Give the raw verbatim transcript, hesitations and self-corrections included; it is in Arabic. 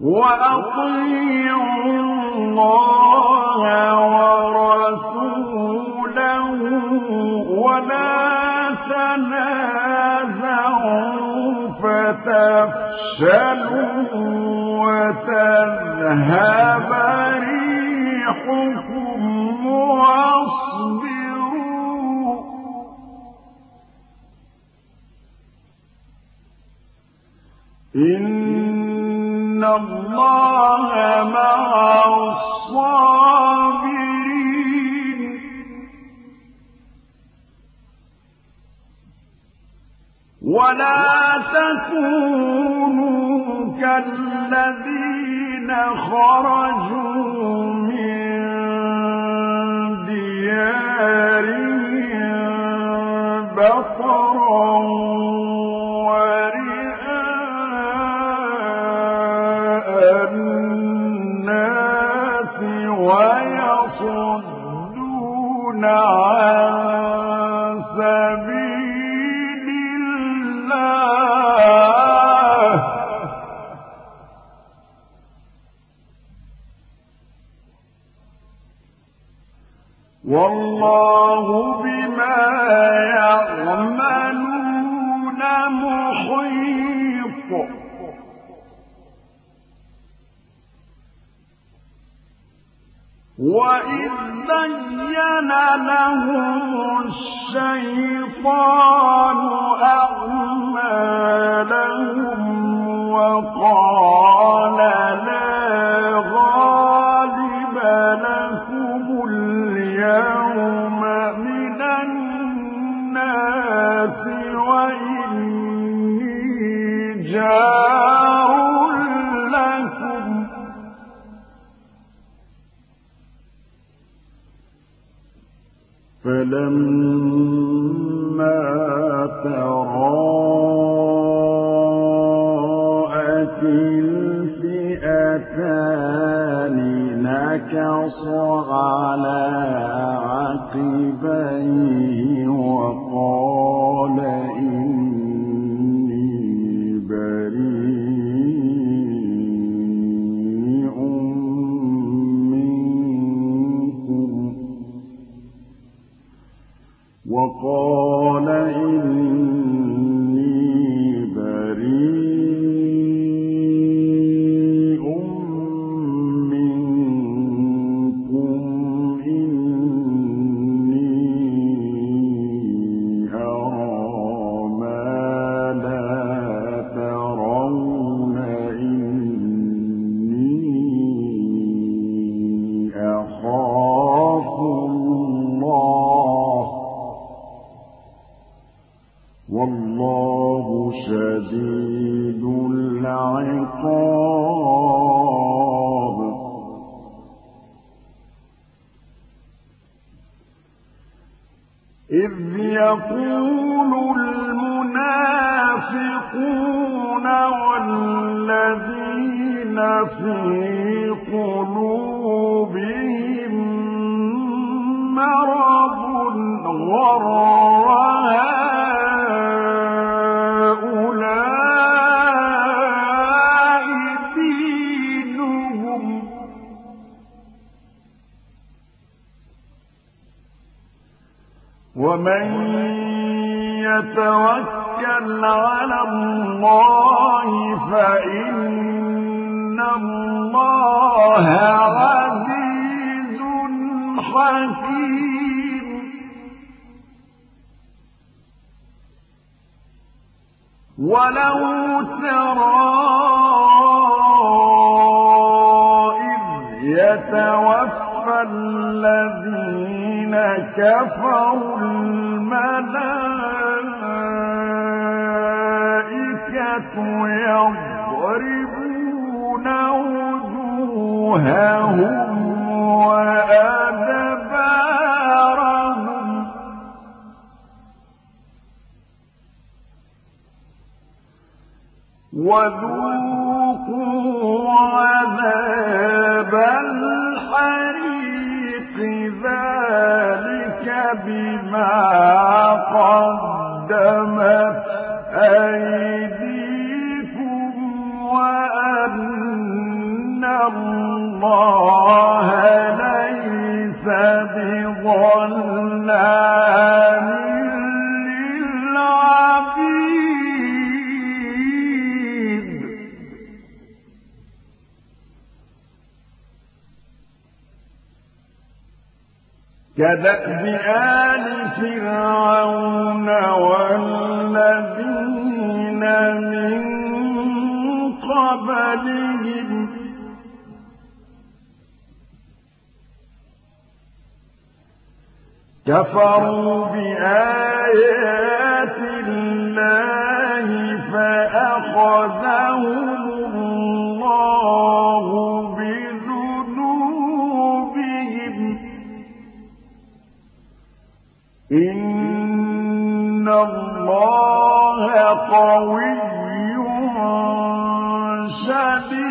وأطيعوا الله ورسوله ولا تنازعوا فتفشلوا وتذهب ريحكم واصبروا إن الله مع الصابرين ولا تكونوا كالذين خرجوا من ديارهم بطرا ورئاء الناس ويصدون عن سبيل الله والله بما يعملون محيط وإذ زين لهم الشيطان أعمالهم وقال لا غالب لكم اليوم من الناس وإني جار لكم فلما تراءت الفئتان نكص على عقبيه وقال إني بريء منكم وقال إني بريء منكم إني أرى ما لا ترون إني أخاف الله والله شديد العقاب إذ يقول المنافقون والذين في قلوبهم مرض غر هؤلاء دينهم ومن يتوكل على الله فإن الله عزيز حكيم ولو ترى إذ يتوفى الذين كفروا الملائكة يضربون وجوههم وأدبارهم وذوقوا عذاب الحريق ذلك بما قدمت أيديكم وأن كدأب آل فرعون والذين من قبلهم كفروا بآيات الله فأخذهم الله بذنوبهم إن الله قوي شديد